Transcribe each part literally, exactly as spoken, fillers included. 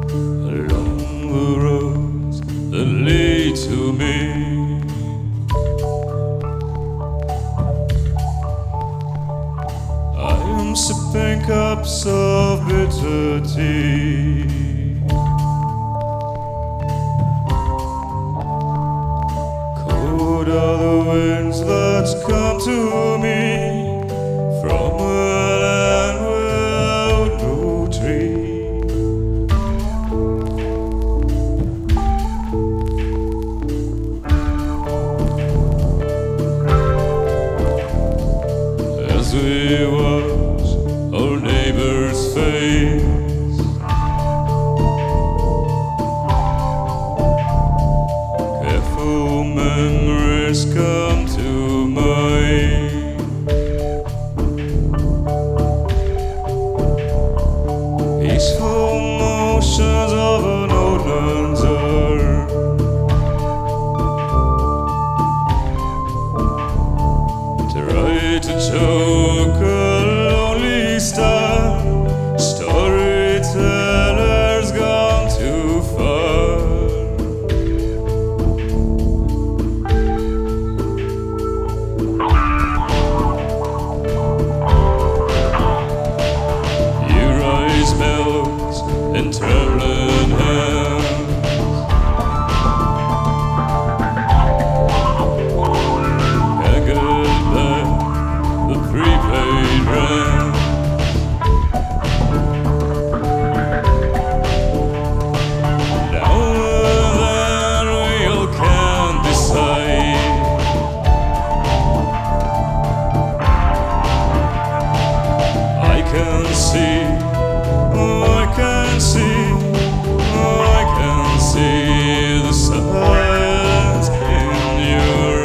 along the roads that lead to me. I am sipping cups of bitter tea. Cold are the winds that come to me from a land without no tree. As we watch our neighbor's face, careful memories come to mind. Peaceful motions of an old man's arm. Try to choke a lonely star. Storyteller's gone too far. Your eyes melt in trembling hands. Can't get back the prepaid rent. Now and then we all can't decide. I can see, oh I can see, oh I can see the silence in your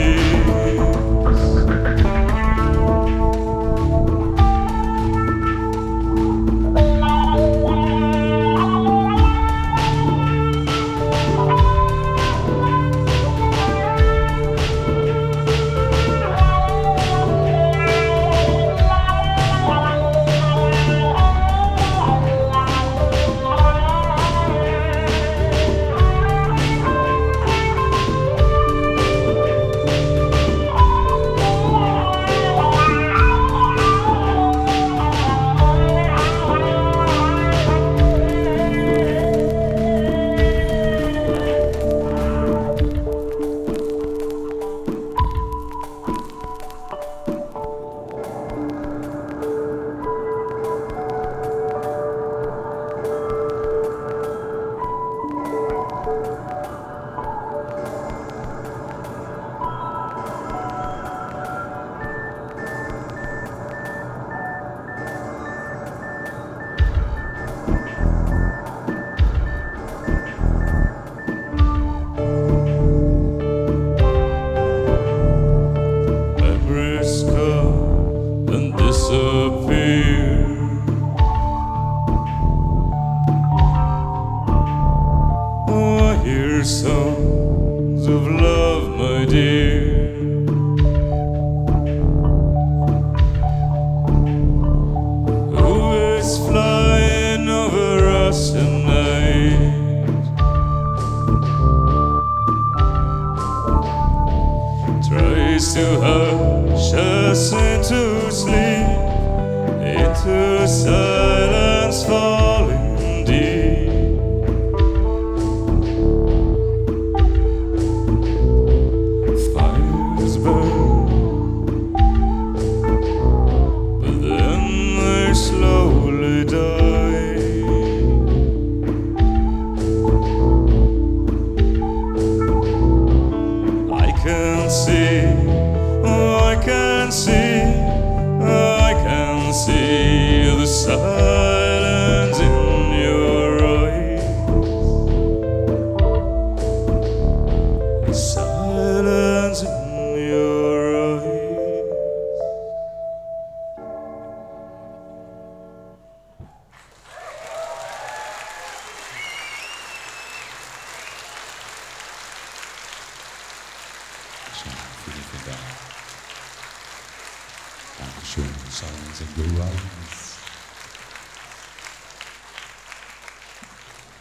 memories come and disappear. Oh, I hear songs of love, my dear. Who is flying over us tonight? Tries to hush us into sleep, into silence falling deep. Fires burn, but then they slowly die. I can see, oh I can see, oh I can see the silence in your eyes. The silence in your eyes. Dankeschön, Silence in Your Eyes.